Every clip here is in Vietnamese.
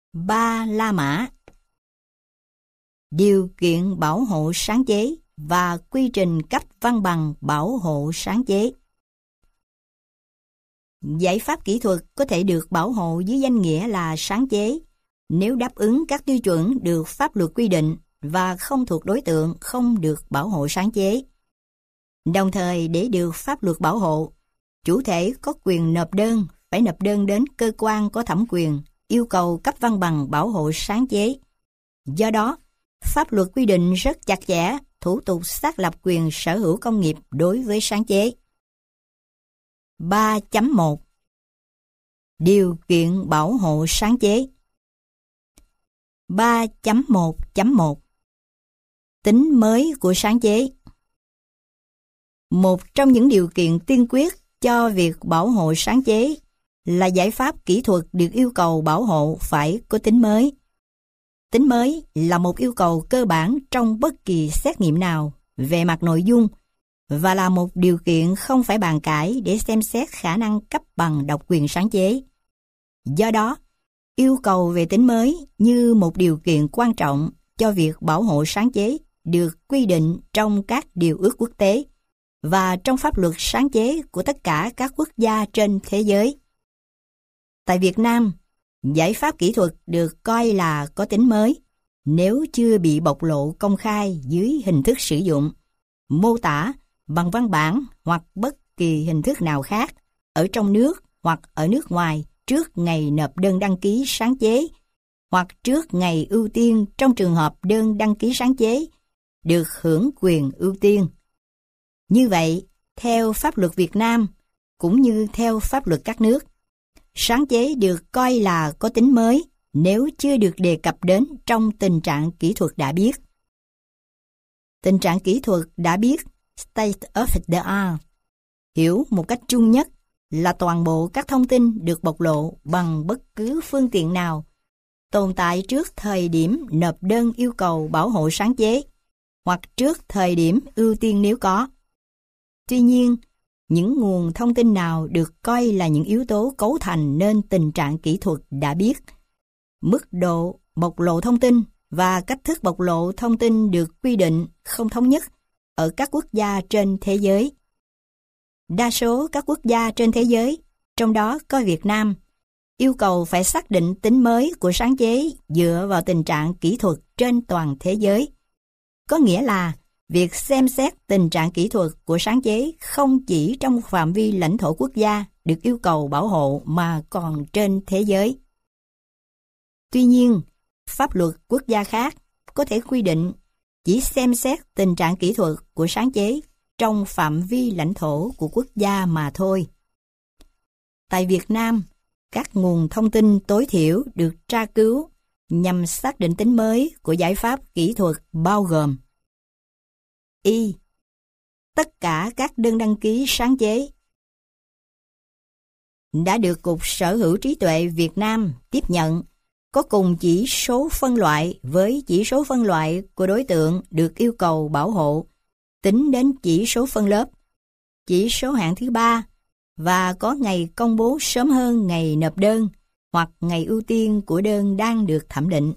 Ba La Mã. Điều kiện bảo hộ sáng chế và quy trình cấp văn bằng bảo hộ sáng chế. Giải pháp kỹ thuật có thể được bảo hộ dưới danh nghĩa là sáng chế nếu đáp ứng các tiêu chuẩn được pháp luật quy định và không thuộc đối tượng không được bảo hộ sáng chế. Đồng thời, để được pháp luật bảo hộ, chủ thể có quyền phải nộp đơn đến cơ quan có thẩm quyền yêu cầu cấp văn bằng bảo hộ sáng chế. Do đó, pháp luật quy định rất chặt chẽ thủ tục xác lập quyền sở hữu công nghiệp đối với sáng chế. 3.1 Điều kiện bảo hộ sáng chế. 3.1.1 Tính mới của sáng chế. Một trong những điều kiện tiên quyết cho việc bảo hộ sáng chế là giải pháp kỹ thuật được yêu cầu bảo hộ phải có tính mới. Tính mới là một yêu cầu cơ bản trong bất kỳ xét nghiệm nào về mặt nội dung và là một điều kiện không phải bàn cãi để xem xét khả năng cấp bằng độc quyền sáng chế. Do đó, yêu cầu về tính mới như một điều kiện quan trọng cho việc bảo hộ sáng chế được quy định trong các điều ước quốc tế và trong pháp luật sáng chế của tất cả các quốc gia trên thế giới. Tại Việt Nam, giải pháp kỹ thuật được coi là có tính mới nếu chưa bị bộc lộ công khai dưới hình thức sử dụng, mô tả bằng văn bản hoặc bất kỳ hình thức nào khác ở trong nước hoặc ở nước ngoài trước ngày nộp đơn đăng ký sáng chế hoặc trước ngày ưu tiên trong trường hợp đơn đăng ký sáng chế được hưởng quyền ưu tiên. Như vậy, theo pháp luật Việt Nam cũng như theo pháp luật các nước, sáng chế được coi là có tính mới nếu chưa được đề cập đến trong tình trạng kỹ thuật đã biết. Tình trạng kỹ thuật đã biết, state of the art, hiểu một cách chung nhất là toàn bộ các thông tin được bộc lộ bằng bất cứ phương tiện nào tồn tại trước thời điểm nộp đơn yêu cầu bảo hộ sáng chế hoặc trước thời điểm ưu tiên nếu có. Tuy nhiên, những nguồn thông tin nào được coi là những yếu tố cấu thành nên tình trạng kỹ thuật đã biết, mức độ bộc lộ thông tin và cách thức bộc lộ thông tin được quy định không thống nhất ở các quốc gia trên thế giới. Đa số các quốc gia trên thế giới, trong đó có Việt Nam, yêu cầu phải xác định tính mới của sáng chế dựa vào tình trạng kỹ thuật trên toàn thế giới. Có nghĩa là việc xem xét tình trạng kỹ thuật của sáng chế không chỉ trong phạm vi lãnh thổ quốc gia được yêu cầu bảo hộ mà còn trên thế giới. Tuy nhiên, pháp luật quốc gia khác có thể quy định chỉ xem xét tình trạng kỹ thuật của sáng chế trong phạm vi lãnh thổ của quốc gia mà thôi. Tại Việt Nam, các nguồn thông tin tối thiểu được tra cứu nhằm xác định tính mới của giải pháp kỹ thuật bao gồm: Y. Tất cả các đơn đăng ký sáng chế đã được Cục Sở hữu trí tuệ Việt Nam tiếp nhận có cùng chỉ số phân loại với chỉ số phân loại của đối tượng được yêu cầu bảo hộ, tính đến chỉ số phân lớp, chỉ số hạng thứ 3 và có ngày công bố sớm hơn ngày nộp đơn hoặc ngày ưu tiên của đơn đang được thẩm định.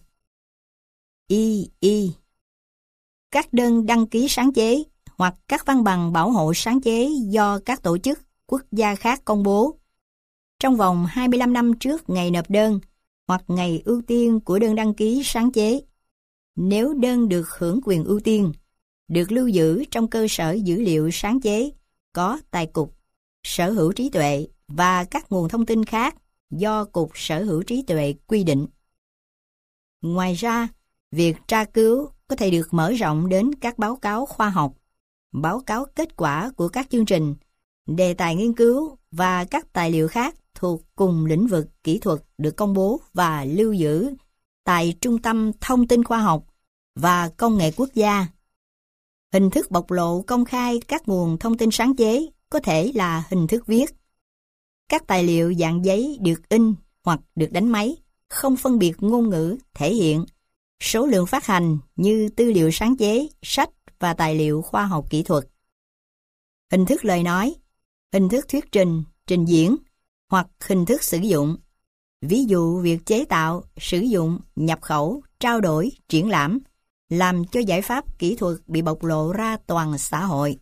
Y. Các đơn đăng ký sáng chế hoặc các văn bằng bảo hộ sáng chế do các tổ chức quốc gia khác công bố trong vòng 25 năm trước ngày nộp đơn hoặc ngày ưu tiên của đơn đăng ký sáng chế. Nếu đơn được hưởng quyền ưu tiên, được lưu giữ trong cơ sở dữ liệu sáng chế có tại Cục Sở hữu trí tuệ và các nguồn thông tin khác do Cục Sở hữu trí tuệ quy định. Ngoài ra, việc tra cứu có thể được mở rộng đến các báo cáo khoa học, báo cáo kết quả của các chương trình, đề tài nghiên cứu và các tài liệu khác thuộc cùng lĩnh vực kỹ thuật được công bố và lưu giữ tại Trung tâm Thông tin Khoa học và Công nghệ Quốc gia. Hình thức bộc lộ công khai các nguồn thông tin sáng chế có thể là hình thức viết. Các tài liệu dạng giấy được in hoặc được đánh máy, không phân biệt ngôn ngữ, thể hiện, số lượng phát hành như tư liệu sáng chế, sách và tài liệu khoa học kỹ thuật. Hình thức lời nói, hình thức thuyết trình, trình diễn hoặc hình thức sử dụng. Ví dụ việc chế tạo, sử dụng, nhập khẩu, trao đổi, triển lãm, làm cho giải pháp kỹ thuật bị bộc lộ ra toàn xã hội.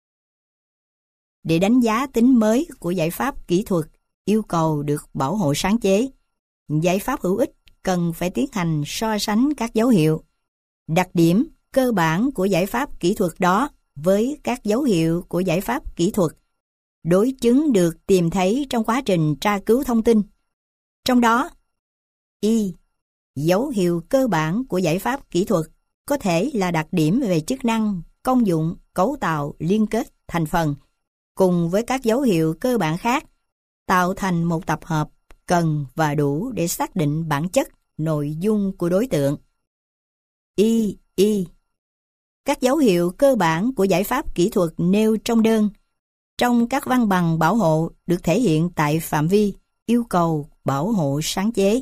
Để đánh giá tính mới của giải pháp kỹ thuật yêu cầu được bảo hộ sáng chế, giải pháp hữu ích cần phải tiến hành so sánh các dấu hiệu, đặc điểm cơ bản của giải pháp kỹ thuật đó với các dấu hiệu của giải pháp kỹ thuật, đối chứng được tìm thấy trong quá trình tra cứu thông tin. Trong đó, Y. Dấu hiệu cơ bản của giải pháp kỹ thuật có thể là đặc điểm về chức năng, công dụng, cấu tạo, liên kết, thành phần, cùng với các dấu hiệu cơ bản khác, tạo thành một tập hợp cần và đủ để xác định bản chất, nội dung của đối tượng. Y. Các dấu hiệu cơ bản của giải pháp kỹ thuật nêu trong đơn, trong các văn bằng bảo hộ được thể hiện tại phạm vi yêu cầu bảo hộ sáng chế.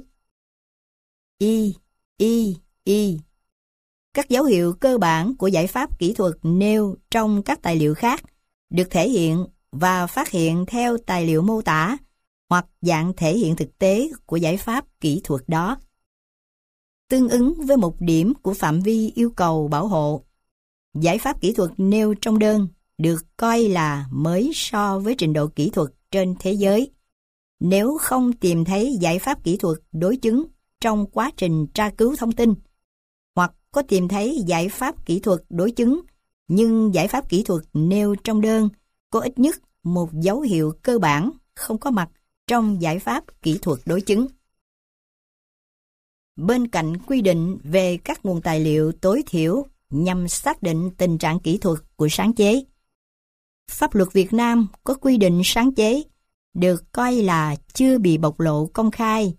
Y. Các dấu hiệu cơ bản của giải pháp kỹ thuật nêu trong các tài liệu khác được thể hiện và phát hiện theo tài liệu mô tả hoặc dạng thể hiện thực tế của giải pháp kỹ thuật đó. Tương ứng với một điểm của phạm vi yêu cầu bảo hộ, giải pháp kỹ thuật nêu trong đơn được coi là mới so với trình độ kỹ thuật trên thế giới. Nếu không tìm thấy giải pháp kỹ thuật đối chứng trong quá trình tra cứu thông tin, hoặc có tìm thấy giải pháp kỹ thuật đối chứng, nhưng giải pháp kỹ thuật nêu trong đơn có ít nhất một dấu hiệu cơ bản không có mặt trong giải pháp kỹ thuật đối chứng. Bên cạnh quy định về các nguồn tài liệu tối thiểu nhằm xác định tình trạng kỹ thuật của sáng chế, pháp luật Việt Nam có quy định sáng chế được coi là chưa bị bộc lộ công khai.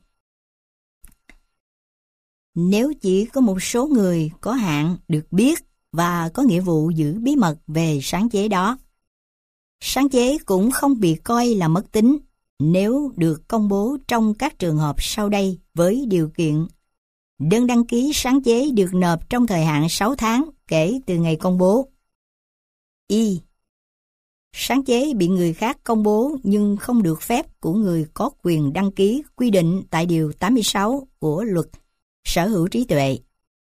Nếu chỉ có một số người có hạn được biết và có nghĩa vụ giữ bí mật về sáng chế đó, sáng chế cũng không bị coi là mất tính nếu được công bố trong các trường hợp sau đây với điều kiện: đơn đăng ký sáng chế được nộp trong thời hạn 6 tháng kể từ ngày công bố. Y. Sáng chế bị người khác công bố nhưng không được phép của người có quyền đăng ký quy định tại Điều 86 của Luật Sở hữu trí tuệ.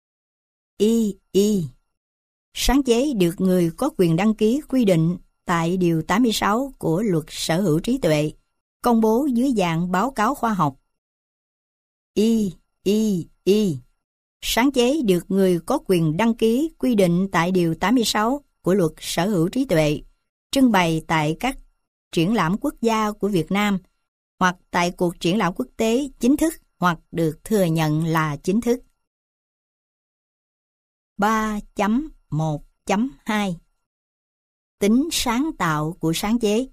Y. Sáng chế được người có quyền đăng ký quy định tại Điều 86 của Luật Sở hữu trí tuệ, công bố dưới dạng báo cáo khoa học. Y. Sáng chế được người có quyền đăng ký quy định tại Điều 86 của Luật Sở hữu trí tuệ, trưng bày tại các triển lãm quốc gia của Việt Nam, hoặc tại cuộc triển lãm quốc tế chính thức hoặc được thừa nhận là chính thức. 3.1.2 Tính sáng tạo của sáng chế.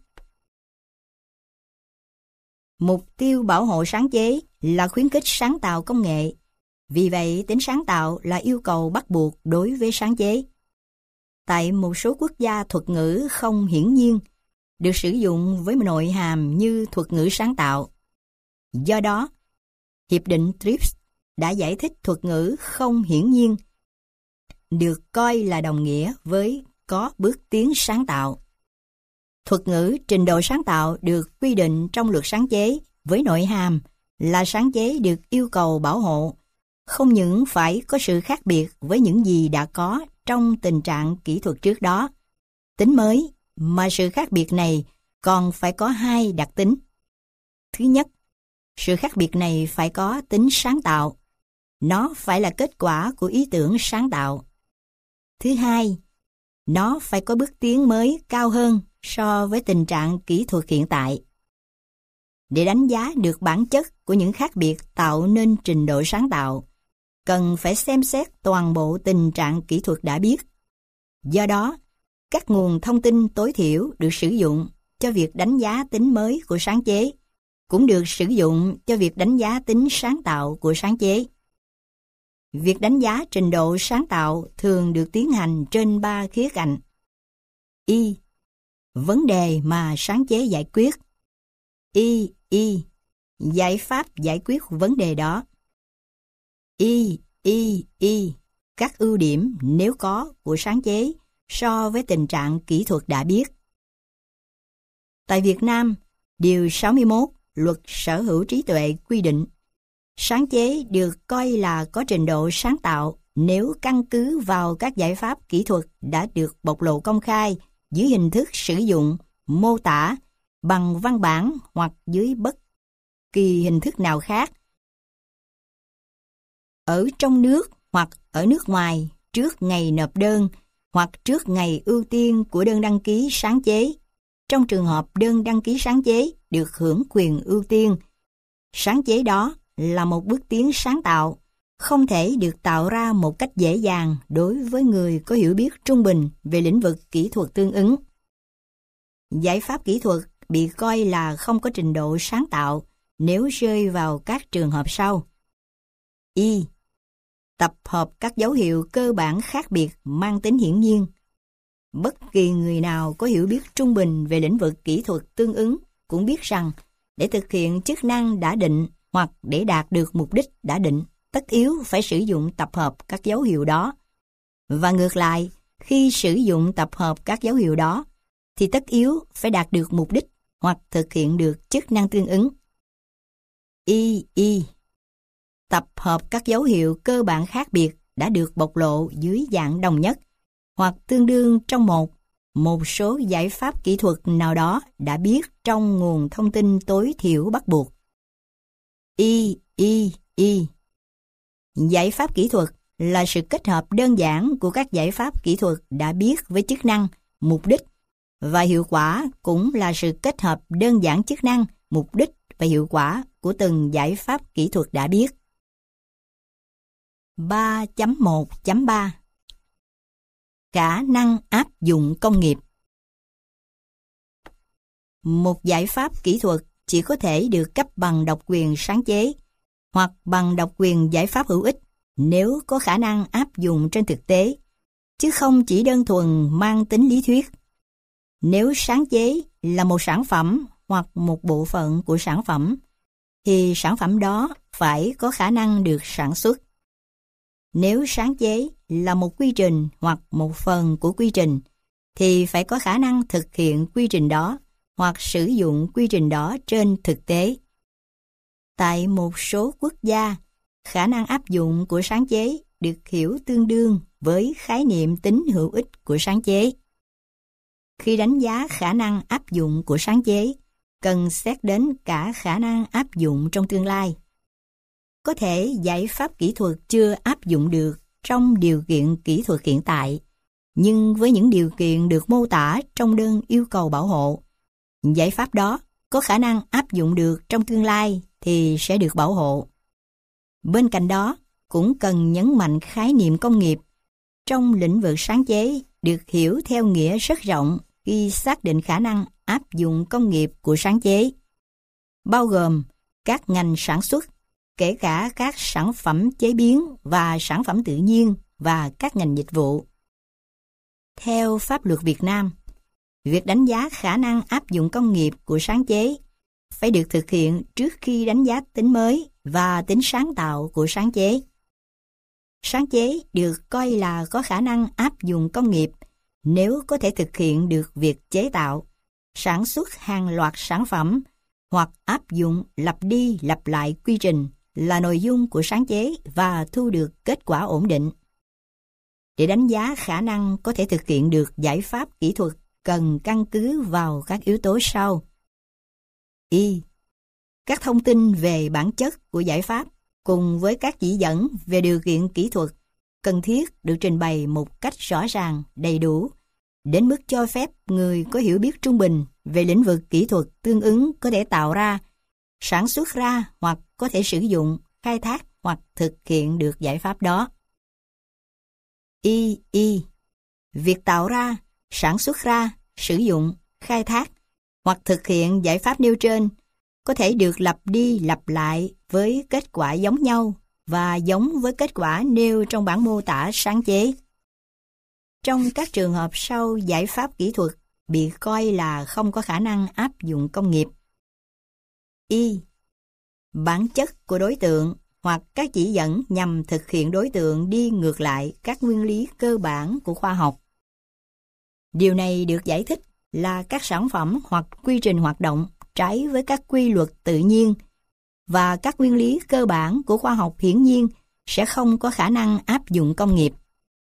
Mục tiêu bảo hộ sáng chế là khuyến khích sáng tạo công nghệ. Vì vậy, tính sáng tạo là yêu cầu bắt buộc đối với sáng chế. Tại một số quốc gia, thuật ngữ không hiển nhiên được sử dụng với nội hàm như thuật ngữ sáng tạo. Do đó, Hiệp định TRIPS đã giải thích thuật ngữ không hiển nhiên được coi là đồng nghĩa với có bước tiến sáng tạo. Thuật ngữ trình độ sáng tạo được quy định trong luật sáng chế với nội hàm là sáng chế được yêu cầu bảo hộ, không những phải có sự khác biệt với những gì đã có trong tình trạng kỹ thuật trước đó, tính mới, mà sự khác biệt này còn phải có hai đặc tính. Thứ nhất, sự khác biệt này phải có tính sáng tạo. Nó phải là kết quả của ý tưởng sáng tạo. Thứ hai, nó phải có bước tiến mới cao hơn so với tình trạng kỹ thuật hiện tại. Để đánh giá được bản chất của những khác biệt tạo nên trình độ sáng tạo, cần phải xem xét toàn bộ tình trạng kỹ thuật đã biết. Do đó, các nguồn thông tin tối thiểu được sử dụng cho việc đánh giá tính mới của sáng chế cũng được sử dụng cho việc đánh giá tính sáng tạo của sáng chế. Việc đánh giá trình độ sáng tạo thường được tiến hành trên 3 khía cạnh. Y. Vấn đề mà sáng chế giải quyết. Y. Giải pháp giải quyết vấn đề đó. Y. Các ưu điểm nếu có của sáng chế so với tình trạng kỹ thuật đã biết. Tại Việt Nam, Điều 61 Luật Sở hữu trí tuệ quy định Sáng chế được coi là có trình độ sáng tạo nếu căn cứ vào các giải pháp kỹ thuật đã được bộc lộ công khai dưới hình thức sử dụng, mô tả, bằng văn bản hoặc dưới bất kỳ hình thức nào khác. Ở trong nước hoặc ở nước ngoài trước ngày nộp đơn hoặc trước ngày ưu tiên của đơn đăng ký sáng chế. Trong trường hợp đơn đăng ký sáng chế được hưởng quyền ưu tiên, sáng chế đó là một bước tiến sáng tạo, không thể được tạo ra một cách dễ dàng đối với người có hiểu biết trung bình về lĩnh vực kỹ thuật tương ứng. Giải pháp kỹ thuật bị coi là không có trình độ sáng tạo nếu rơi vào các trường hợp sau. Y. Tập hợp các dấu hiệu cơ bản khác biệt mang tính hiển nhiên. Bất kỳ người nào có hiểu biết trung bình về lĩnh vực kỹ thuật tương ứng cũng biết rằng để thực hiện chức năng đã định hoặc để đạt được mục đích đã định, tất yếu phải sử dụng tập hợp các dấu hiệu đó. Và ngược lại, khi sử dụng tập hợp các dấu hiệu đó, thì tất yếu phải đạt được mục đích hoặc thực hiện được chức năng tương ứng. Y. Tập hợp các dấu hiệu cơ bản khác biệt đã được bộc lộ dưới dạng đồng nhất hoặc tương đương trong một số giải pháp kỹ thuật nào đó đã biết trong nguồn thông tin tối thiểu bắt buộc. Y. Giải pháp kỹ thuật là sự kết hợp đơn giản của các giải pháp kỹ thuật đã biết với chức năng, mục đích và hiệu quả cũng là sự kết hợp đơn giản chức năng, mục đích và hiệu quả của từng giải pháp kỹ thuật đã biết. 3.1.3 Khả năng áp dụng công nghiệp. Một giải pháp kỹ thuật chỉ có thể được cấp bằng độc quyền sáng chế hoặc bằng độc quyền giải pháp hữu ích nếu có khả năng áp dụng trên thực tế, chứ không chỉ đơn thuần mang tính lý thuyết. Nếu sáng chế là một sản phẩm hoặc một bộ phận của sản phẩm, thì sản phẩm đó phải có khả năng được sản xuất. Nếu sáng chế là một quy trình hoặc một phần của quy trình, thì phải có khả năng thực hiện quy trình đó hoặc sử dụng quy trình đó trên thực tế. Tại một số quốc gia, khả năng áp dụng của sáng chế được hiểu tương đương với khái niệm tính hữu ích của sáng chế. Khi đánh giá khả năng áp dụng của sáng chế, cần xét đến cả khả năng áp dụng trong tương lai. Có thể giải pháp kỹ thuật chưa áp dụng được trong điều kiện kỹ thuật hiện tại, nhưng với những điều kiện được mô tả trong đơn yêu cầu bảo hộ, giải pháp đó có khả năng áp dụng được trong tương lai thì sẽ được bảo hộ. Bên cạnh đó, cũng cần nhấn mạnh khái niệm công nghiệp trong lĩnh vực sáng chế được hiểu theo nghĩa rất rộng khi xác định khả năng áp dụng công nghiệp của sáng chế, bao gồm các ngành sản xuất, kể cả các sản phẩm chế biến và sản phẩm tự nhiên và các ngành dịch vụ. Theo pháp luật Việt Nam, việc đánh giá khả năng áp dụng công nghiệp của sáng chế phải được thực hiện trước khi đánh giá tính mới và tính sáng tạo của sáng chế. Sáng chế được coi là có khả năng áp dụng công nghiệp nếu có thể thực hiện được việc chế tạo, sản xuất hàng loạt sản phẩm hoặc áp dụng lặp đi lặp lại quy trình là nội dung của sáng chế và thu được kết quả ổn định. Để đánh giá khả năng có thể thực hiện được giải pháp kỹ thuật cần căn cứ vào các yếu tố sau. Y. Các thông tin về bản chất của giải pháp cùng với các chỉ dẫn về điều kiện kỹ thuật cần thiết được trình bày một cách rõ ràng, đầy đủ, đến mức cho phép người có hiểu biết trung bình về lĩnh vực kỹ thuật tương ứng có thể tạo ra, sản xuất ra hoặc có thể sử dụng, khai thác hoặc thực hiện được giải pháp đó. Y. Việc tạo ra, sản xuất ra, sử dụng, khai thác hoặc thực hiện giải pháp nêu trên có thể được lặp đi lặp lại với kết quả giống nhau và giống với kết quả nêu trong bản mô tả sáng chế. Trong các trường hợp sau, giải pháp kỹ thuật bị coi là không có khả năng áp dụng công nghiệp. Y. Bản chất của đối tượng hoặc các chỉ dẫn nhằm thực hiện đối tượng đi ngược lại các nguyên lý cơ bản của khoa học. Điều này được giải thích là các sản phẩm hoặc quy trình hoạt động trái với các quy luật tự nhiên và các nguyên lý cơ bản của khoa học hiển nhiên sẽ không có khả năng áp dụng công nghiệp.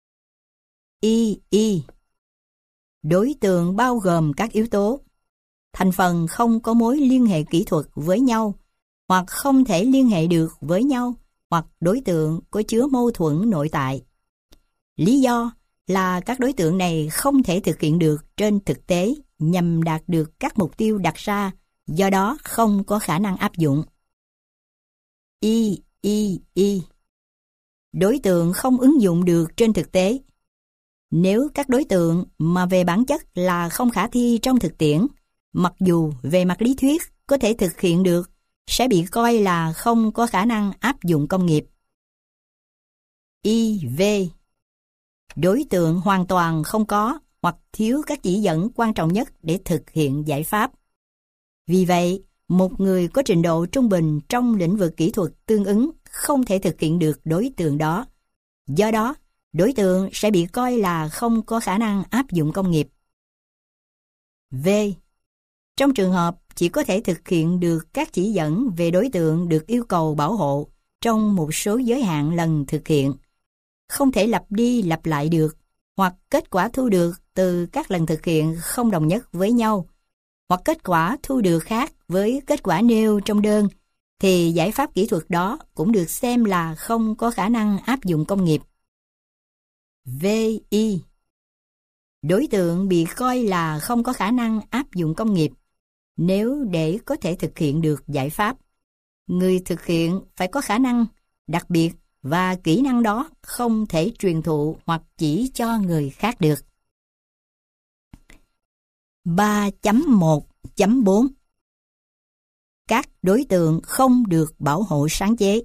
Y. Đối tượng bao gồm các yếu tố. Thành phần không có mối liên hệ kỹ thuật với nhau, hoặc không thể liên hệ được với nhau, hoặc đối tượng có chứa mâu thuẫn nội tại. Lý do là các đối tượng này không thể thực hiện được trên thực tế nhằm đạt được các mục tiêu đặt ra, do đó không có khả năng áp dụng. Y. Đối tượng không ứng dụng được trên thực tế. Nếu các đối tượng mà về bản chất là không khả thi trong thực tiễn, mặc dù về mặt lý thuyết có thể thực hiện được, sẽ bị coi là không có khả năng áp dụng công nghiệp. IV. Đối tượng hoàn toàn không có hoặc thiếu các chỉ dẫn quan trọng nhất để thực hiện giải pháp. Vì vậy, một người có trình độ trung bình trong lĩnh vực kỹ thuật tương ứng không thể thực hiện được đối tượng đó. Do đó, đối tượng sẽ bị coi là không có khả năng áp dụng công nghiệp. V. Trong trường hợp chỉ có thể thực hiện được các chỉ dẫn về đối tượng được yêu cầu bảo hộ trong một số giới hạn lần thực hiện, không thể lặp đi lặp lại được, hoặc kết quả thu được từ các lần thực hiện không đồng nhất với nhau, hoặc kết quả thu được khác với kết quả nêu trong đơn, thì giải pháp kỹ thuật đó cũng được xem là không có khả năng áp dụng công nghiệp. VI. Đối tượng bị coi là không có khả năng áp dụng công nghiệp nếu để có thể thực hiện được giải pháp. Người thực hiện phải có khả năng đặc biệt và kỹ năng đó không thể truyền thụ hoặc chỉ cho người khác được. 3.1.4 Các đối tượng không được bảo hộ sáng chế.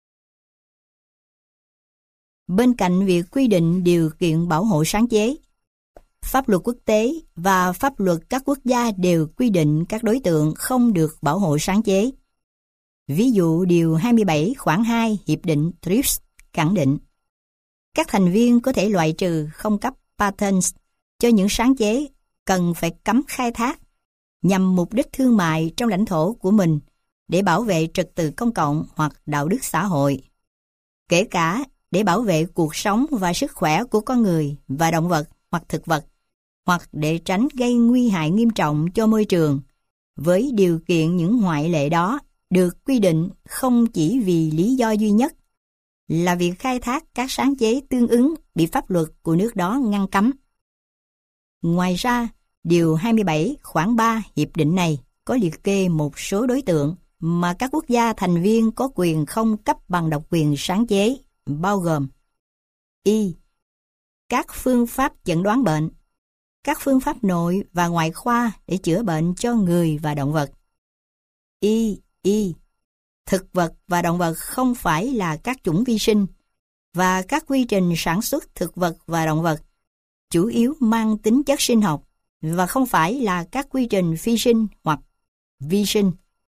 Bên cạnh việc quy định điều kiện bảo hộ sáng chế, pháp luật quốc tế và pháp luật các quốc gia đều quy định các đối tượng không được bảo hộ sáng chế. Ví dụ Điều 27 khoản 2 Hiệp định TRIPS khẳng định các thành viên có thể loại trừ không cấp patents cho những sáng chế cần phải cấm khai thác nhằm mục đích thương mại trong lãnh thổ của mình để bảo vệ trật tự công cộng hoặc đạo đức xã hội, kể cả để bảo vệ cuộc sống và sức khỏe của con người và động vật hoặc thực vật, hoặc để tránh gây nguy hại nghiêm trọng cho môi trường, với điều kiện những ngoại lệ đó được quy định không chỉ vì lý do duy nhất là việc khai thác các sáng chế tương ứng bị pháp luật của nước đó ngăn cấm. Ngoài ra, Điều 27 khoản 3 Hiệp định này có liệt kê một số đối tượng mà các quốc gia thành viên có quyền không cấp bằng độc quyền sáng chế, bao gồm Y. Các phương pháp chẩn đoán bệnh, các phương pháp nội và ngoại khoa để chữa bệnh cho người và động vật. Y. Thực vật và động vật không phải là các chủng vi sinh, và các quy trình sản xuất thực vật và động vật chủ yếu mang tính chất sinh học và không phải là các quy trình phi sinh hoặc vi sinh.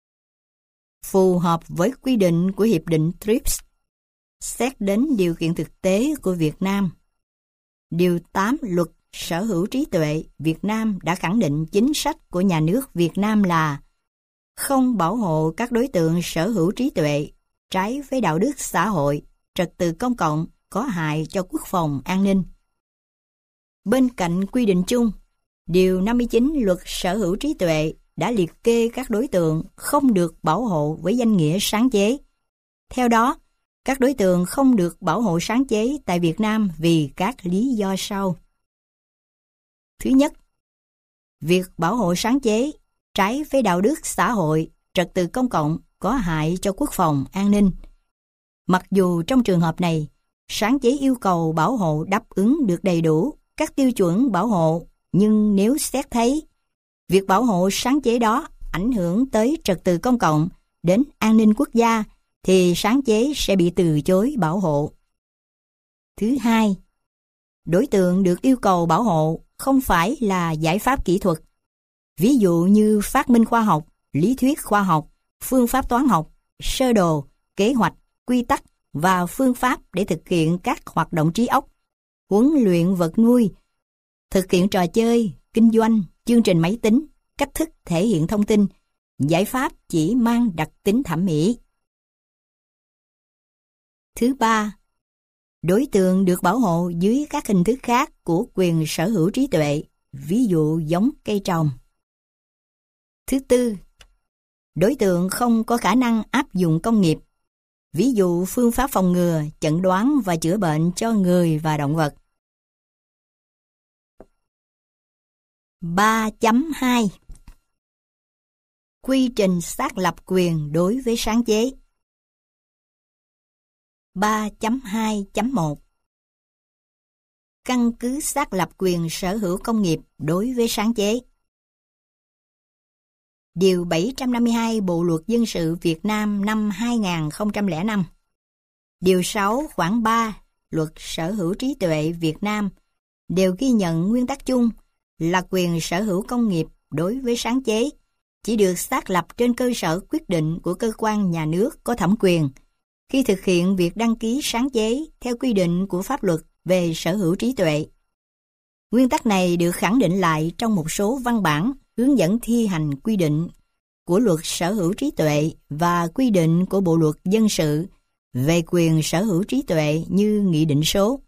Phù hợp với quy định của Hiệp định TRIPS, xét đến điều kiện thực tế của Việt Nam. Điều 8 Luật Sở hữu trí tuệ Việt Nam đã khẳng định chính sách của nhà nước Việt Nam là không bảo hộ các đối tượng sở hữu trí tuệ trái với đạo đức xã hội, trật tự công cộng có hại cho quốc phòng an ninh. Bên cạnh quy định chung, Điều 59 Luật Sở hữu trí tuệ đã liệt kê các đối tượng không được bảo hộ với danh nghĩa sáng chế. Theo đó, các đối tượng không được bảo hộ sáng chế tại Việt Nam vì các lý do sau. Thứ nhất, việc bảo hộ sáng chế trái với đạo đức xã hội, trật tự công cộng có hại cho quốc phòng an ninh. Mặc dù trong trường hợp này, sáng chế yêu cầu bảo hộ đáp ứng được đầy đủ các tiêu chuẩn bảo hộ, nhưng nếu xét thấy việc bảo hộ sáng chế đó ảnh hưởng tới trật tự công cộng, đến an ninh quốc gia, thì sáng chế sẽ bị từ chối bảo hộ. Thứ hai, đối tượng được yêu cầu bảo hộ không phải là giải pháp kỹ thuật, ví dụ như phát minh khoa học, lý thuyết khoa học, phương pháp toán học, sơ đồ, kế hoạch, quy tắc và phương pháp để thực hiện các hoạt động trí óc, huấn luyện vật nuôi, thực hiện trò chơi, kinh doanh, chương trình máy tính, cách thức thể hiện thông tin. Giải pháp chỉ mang đặc tính thẩm mỹ, Thứ ba, đối tượng được bảo hộ dưới các hình thức khác của quyền sở hữu trí tuệ, ví dụ giống cây trồng. Thứ tư, đối tượng không có khả năng áp dụng công nghiệp, ví dụ phương pháp phòng ngừa, chẩn đoán và chữa bệnh cho người và động vật. 3.2 Quy trình xác lập quyền đối với sáng chế. 3.2.1 Căn cứ xác lập quyền sở hữu công nghiệp đối với sáng chế. Điều 752 Bộ Luật Dân sự Việt Nam năm 2005. Điều 6 khoản 3 Luật Sở hữu trí tuệ Việt Nam đều ghi nhận nguyên tắc chung là quyền sở hữu công nghiệp đối với sáng chế chỉ được xác lập trên cơ sở quyết định của cơ quan nhà nước có thẩm quyền khi thực hiện việc đăng ký sáng chế theo quy định của pháp luật về sở hữu trí tuệ. Nguyên tắc này được khẳng định lại trong một số văn bản hướng dẫn thi hành quy định của luật sở hữu trí tuệ và quy định của Bộ Luật Dân sự về quyền sở hữu trí tuệ như Nghị định số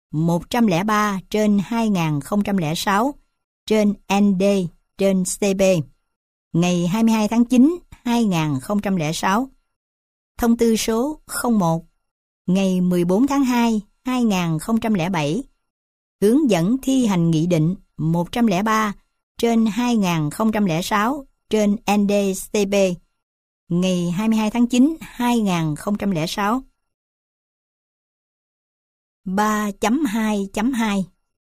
103/2006 trên ND trên CB ngày 22 tháng 9, 2006, Thông tư số 01 ngày 14 tháng 2, 2007, hướng dẫn thi hành Nghị định 103 trên 2006 trên ND-CB ngày 22 tháng 9, 2006. 3.2.2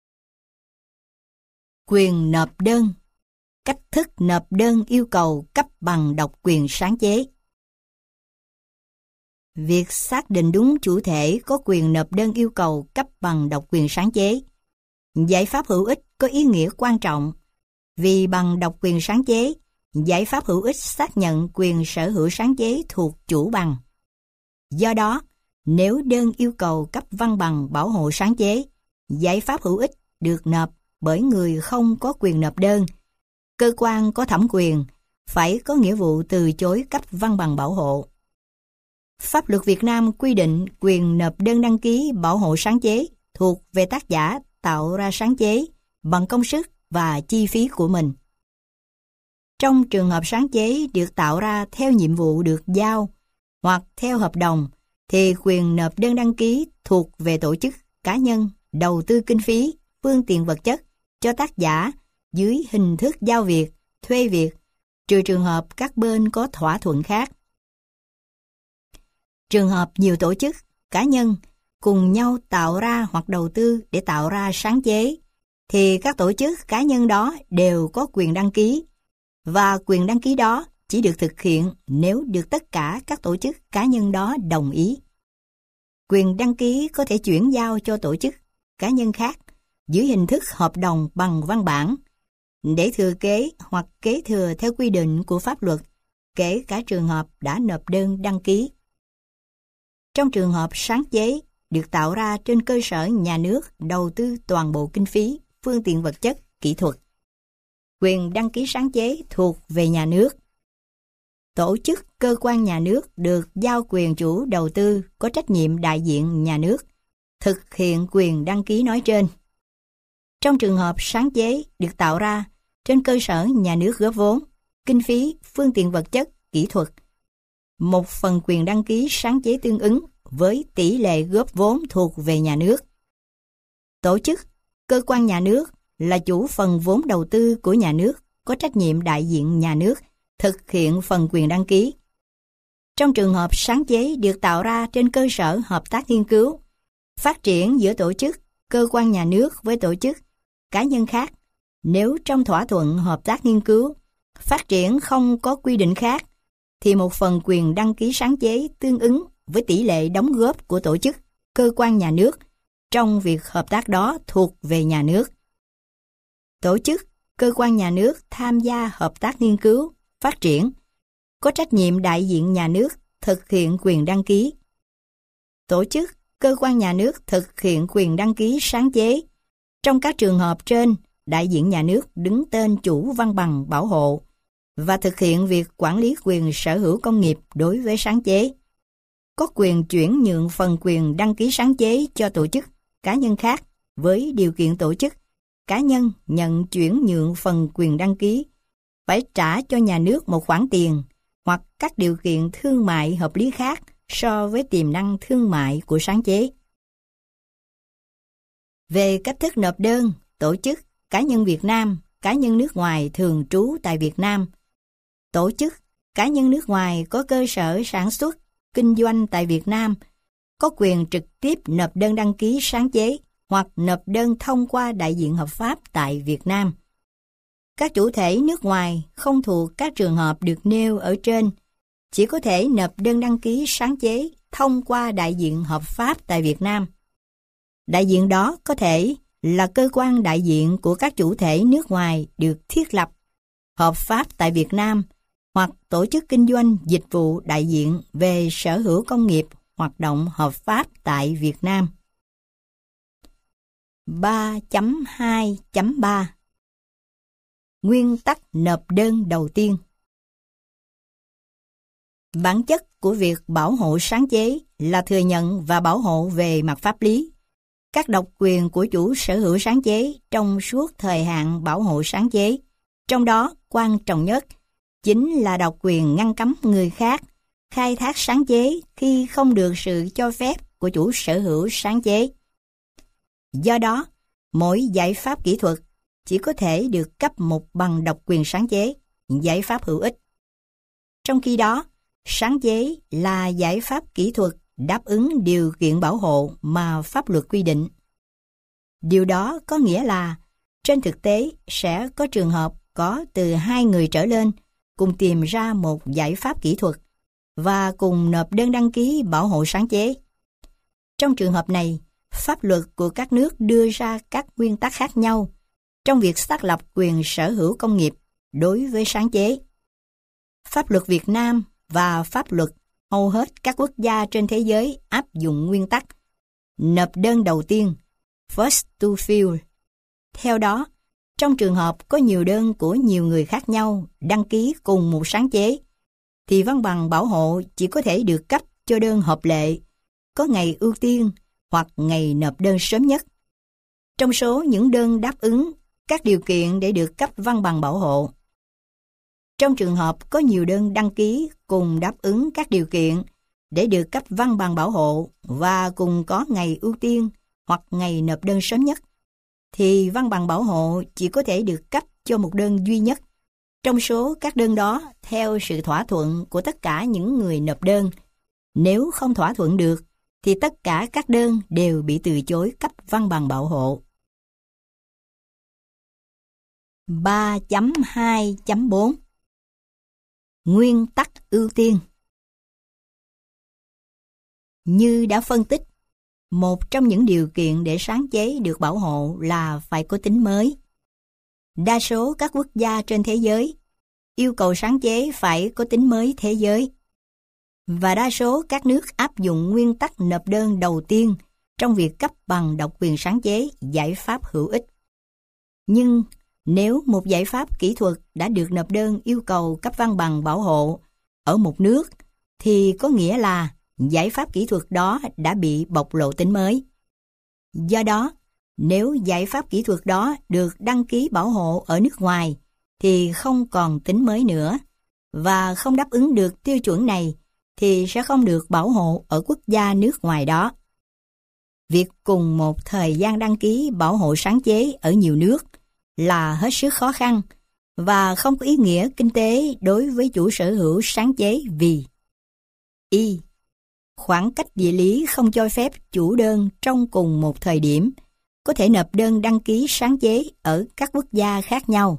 Quyền nộp đơn. Cách thức nộp đơn yêu cầu cấp bằng độc quyền sáng chế. Việc xác định đúng chủ thể có quyền nộp đơn yêu cầu cấp bằng độc quyền sáng chế. Giải pháp hữu ích có ý nghĩa quan trọng vì bằng độc quyền sáng chế, giải pháp hữu ích xác nhận quyền sở hữu sáng chế thuộc chủ bằng. Do đó, nếu đơn yêu cầu cấp văn bằng bảo hộ sáng chế, giải pháp hữu ích được nộp bởi người không có quyền nộp đơn, cơ quan có thẩm quyền phải có nghĩa vụ từ chối cấp văn bằng bảo hộ. Pháp luật Việt Nam quy định quyền nộp đơn đăng ký bảo hộ sáng chế thuộc về tác giả tạo ra sáng chế bằng công sức và chi phí của mình. Trong trường hợp sáng chế được tạo ra theo nhiệm vụ được giao hoặc theo hợp đồng, thì quyền nộp đơn đăng ký thuộc về tổ chức, cá nhân, đầu tư kinh phí, phương tiện vật chất cho tác giả dưới hình thức giao việc, thuê việc, trừ trường hợp các bên có thỏa thuận khác. Trường hợp nhiều tổ chức, cá nhân cùng nhau tạo ra hoặc đầu tư để tạo ra sáng chế, thì các tổ chức cá nhân đó đều có quyền đăng ký, và quyền đăng ký đó chỉ được thực hiện nếu được tất cả các tổ chức cá nhân đó đồng ý. Quyền đăng ký có thể chuyển giao cho tổ chức cá nhân khác dưới hình thức hợp đồng bằng văn bản để thừa kế hoặc kế thừa theo quy định của pháp luật, kể cả trường hợp đã nộp đơn đăng ký. Trong trường hợp sáng chế được tạo ra trên cơ sở nhà nước đầu tư toàn bộ kinh phí, phương tiện vật chất, kỹ thuật, quyền đăng ký sáng chế thuộc về nhà nước. Tổ chức, cơ quan nhà nước được giao quyền chủ đầu tư có trách nhiệm đại diện nhà nước thực hiện quyền đăng ký nói trên. Trong trường hợp sáng chế được tạo ra trên cơ sở nhà nước góp vốn, kinh phí, phương tiện vật chất, kỹ thuật, một phần quyền đăng ký sáng chế tương ứng với tỷ lệ góp vốn thuộc về nhà nước. Tổ chức, cơ quan nhà nước là chủ phần vốn đầu tư của nhà nước có trách nhiệm đại diện nhà nước thực hiện phần quyền đăng ký. Trong trường hợp sáng chế được tạo ra trên cơ sở hợp tác nghiên cứu, phát triển giữa tổ chức, cơ quan nhà nước với tổ chức, cá nhân khác, nếu trong thỏa thuận hợp tác nghiên cứu, phát triển không có quy định khác, thì một phần quyền đăng ký sáng chế tương ứng với tỷ lệ đóng góp của tổ chức, cơ quan nhà nước trong việc hợp tác đó thuộc về nhà nước. Tổ chức, cơ quan nhà nước tham gia hợp tác nghiên cứu, phát triển, có trách nhiệm đại diện nhà nước thực hiện quyền đăng ký. Tổ chức, cơ quan nhà nước thực hiện quyền đăng ký sáng chế. Trong các trường hợp trên, đại diện nhà nước đứng tên chủ văn bằng bảo hộ và thực hiện việc quản lý quyền sở hữu công nghiệp đối với sáng chế. có quyền chuyển nhượng phần quyền đăng ký sáng chế cho tổ chức, cá nhân khác với điều kiện tổ chức, cá nhân nhận chuyển nhượng phần quyền đăng ký phải trả cho nhà nước một khoản tiền hoặc các điều kiện thương mại hợp lý khác so với tiềm năng thương mại của sáng chế. Về cách thức nộp đơn, tổ chức, cá nhân Việt Nam, cá nhân nước ngoài thường trú tại Việt Nam, tổ chức, cá nhân nước ngoài có cơ sở sản xuất, kinh doanh tại Việt Nam, có quyền trực tiếp nộp đơn đăng ký sáng chế hoặc nộp đơn thông qua đại diện hợp pháp tại Việt Nam. Các chủ thể nước ngoài không thuộc các trường hợp được nêu ở trên, chỉ có thể nộp đơn đăng ký sáng chế thông qua đại diện hợp pháp tại Việt Nam. Đại diện đó có thể là cơ quan đại diện của các chủ thể nước ngoài được thiết lập, hợp pháp tại Việt Nam, hoặc tổ chức kinh doanh dịch vụ đại diện về sở hữu công nghiệp hoạt động hợp pháp tại Việt Nam. 3.2.3 Nguyên tắc nộp đơn đầu tiên. Bản chất của việc bảo hộ sáng chế là thừa nhận và bảo hộ về mặt pháp lý các độc quyền của chủ sở hữu sáng chế trong suốt thời hạn bảo hộ sáng chế. Trong đó, quan trọng nhất chính là độc quyền ngăn cấm người khác khai thác sáng chế khi không được sự cho phép của chủ sở hữu sáng chế. Do đó, mỗi giải pháp kỹ thuật chỉ có thể được cấp một bằng độc quyền sáng chế, giải pháp hữu ích. Trong khi đó, sáng chế là giải pháp kỹ thuật đáp ứng điều kiện bảo hộ mà pháp luật quy định. Điều đó có nghĩa là, trên thực tế sẽ có trường hợp có từ 2 người trở lên cùng tìm ra một giải pháp kỹ thuật và cùng nộp đơn đăng ký bảo hộ sáng chế. Trong trường hợp này, pháp luật của các nước đưa ra các nguyên tắc khác nhau trong việc xác lập quyền sở hữu công nghiệp đối với sáng chế. Pháp luật Việt Nam và pháp luật hầu hết các quốc gia trên thế giới áp dụng nguyên tắc nộp đơn đầu tiên, first to fill. Theo đó, trong trường hợp có nhiều đơn của nhiều người khác nhau đăng ký cùng một sáng chế, thì văn bằng bảo hộ chỉ có thể được cấp cho đơn hợp lệ, có ngày ưu tiên hoặc ngày nộp đơn sớm nhất. Trong số những đơn đáp ứng các điều kiện để được cấp văn bằng bảo hộ, trong trường hợp có nhiều đơn đăng ký cùng đáp ứng các điều kiện để được cấp văn bằng bảo hộ và cùng có ngày ưu tiên hoặc ngày nộp đơn sớm nhất, thì văn bằng bảo hộ chỉ có thể được cấp cho một đơn duy nhất trong số các đơn đó theo sự thỏa thuận của tất cả những người nộp đơn. Nếu không thỏa thuận được, thì tất cả các đơn đều bị từ chối cấp văn bằng bảo hộ. 3.2.4 Nguyên tắc ưu tiên. Như đã phân tích, một trong những điều kiện để sáng chế được bảo hộ là phải có tính mới. Đa số các quốc gia trên thế giới yêu cầu sáng chế phải có tính mới thế giới. Và đa số các nước áp dụng nguyên tắc nộp đơn đầu tiên trong việc cấp bằng độc quyền sáng chế giải pháp hữu ích. Nhưng nếu một giải pháp kỹ thuật đã được nộp đơn yêu cầu cấp văn bằng bảo hộ ở một nước, thì có nghĩa là giải pháp kỹ thuật đó đã bị bộc lộ tính mới. Do đó, nếu giải pháp kỹ thuật đó được đăng ký bảo hộ ở nước ngoài, thì không còn tính mới nữa, và không đáp ứng được tiêu chuẩn này, thì sẽ không được bảo hộ ở quốc gia nước ngoài đó. Việc cùng một thời gian đăng ký bảo hộ sáng chế ở nhiều nước là hết sức khó khăn và không có ý nghĩa kinh tế đối với chủ sở hữu sáng chế vì khoảng cách địa lý không cho phép chủ đơn trong cùng một thời điểm có thể nộp đơn đăng ký sáng chế ở các quốc gia khác nhau.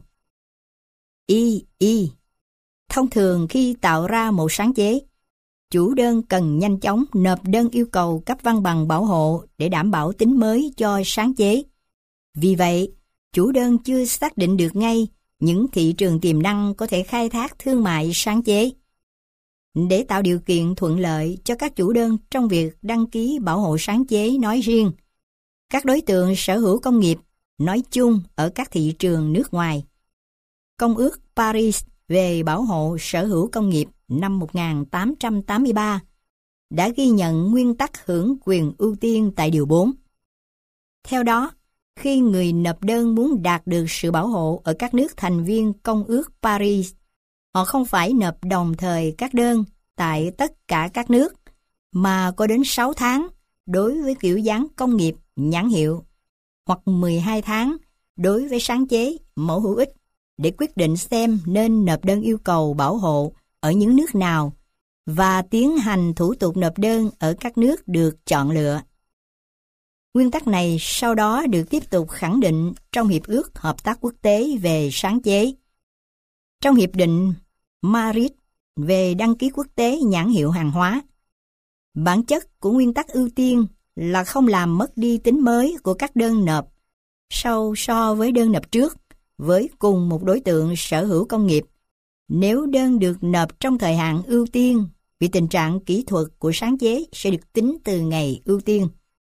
Thông thường khi tạo ra một sáng chế, chủ đơn cần nhanh chóng nộp đơn yêu cầu cấp văn bằng bảo hộ để đảm bảo tính mới cho sáng chế. Vì vậy, chủ đơn chưa xác định được ngay những thị trường tiềm năng có thể khai thác thương mại sáng chế. Để tạo điều kiện thuận lợi cho các chủ đơn trong việc đăng ký bảo hộ sáng chế nói riêng, các đối tượng sở hữu công nghiệp nói chung ở các thị trường nước ngoài, Công ước Paris về bảo hộ sở hữu công nghiệp năm 1883 đã ghi nhận nguyên tắc hưởng quyền ưu tiên tại Điều 4. Theo đó, khi người nộp đơn muốn đạt được sự bảo hộ ở các nước thành viên Công ước Paris, họ không phải nộp đồng thời các đơn tại tất cả các nước, mà có đến 6 tháng đối với kiểu dáng công nghiệp, nhãn hiệu, hoặc 12 tháng đối với sáng chế, mẫu hữu ích, để quyết định xem nên nộp đơn yêu cầu bảo hộ ở những nước nào và tiến hành thủ tục nộp đơn ở các nước được chọn lựa. Nguyên tắc này sau đó được tiếp tục khẳng định trong Hiệp ước Hợp tác Quốc tế về sáng chế. Trong Hiệp định Madrid về đăng ký quốc tế nhãn hiệu hàng hóa, bản chất của nguyên tắc ưu tiên là không làm mất đi tính mới của các đơn nộp so với đơn nộp trước với cùng một đối tượng sở hữu công nghiệp, nếu đơn được nộp trong thời hạn ưu tiên vì tình trạng kỹ thuật của sáng chế sẽ được tính từ ngày ưu tiên.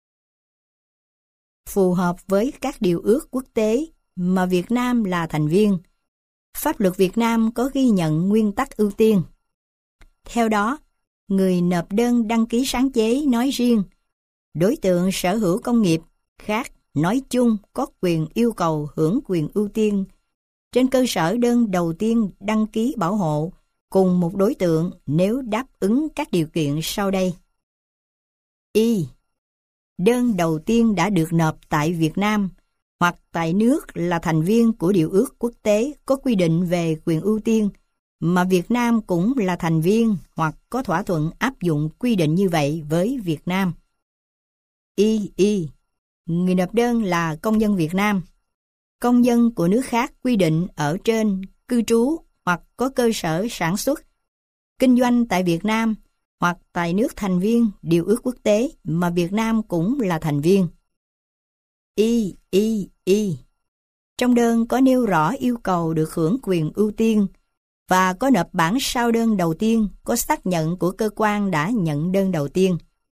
Phù hợp với các điều ước quốc tế mà Việt Nam là thành viên, pháp luật Việt Nam có ghi nhận nguyên tắc ưu tiên. Theo đó, người nộp đơn đăng ký sáng chế nói riêng, đối tượng sở hữu công nghiệp khác nói chung có quyền yêu cầu hưởng quyền ưu tiên trên cơ sở đơn đầu tiên đăng ký bảo hộ cùng một đối tượng nếu đáp ứng các điều kiện sau đây. Y. Đơn đầu tiên đã được nộp tại Việt Nam hoặc tại nước là thành viên của điều ước quốc tế có quy định về quyền ưu tiên mà Việt Nam cũng là thành viên hoặc có thỏa thuận áp dụng quy định như vậy với Việt Nam. Y. Người nộp đơn là công dân Việt Nam, công dân của nước khác quy định ở trên cư trú hoặc có cơ sở sản xuất, kinh doanh tại Việt Nam hoặc tại nước thành viên điều ước quốc tế mà Việt Nam cũng là thành viên. Y. Trong đơn có nêu rõ yêu cầu được hưởng quyền ưu tiên và có nộp bản sao đơn đầu tiên có xác nhận của cơ quan đã nhận đơn đầu tiên.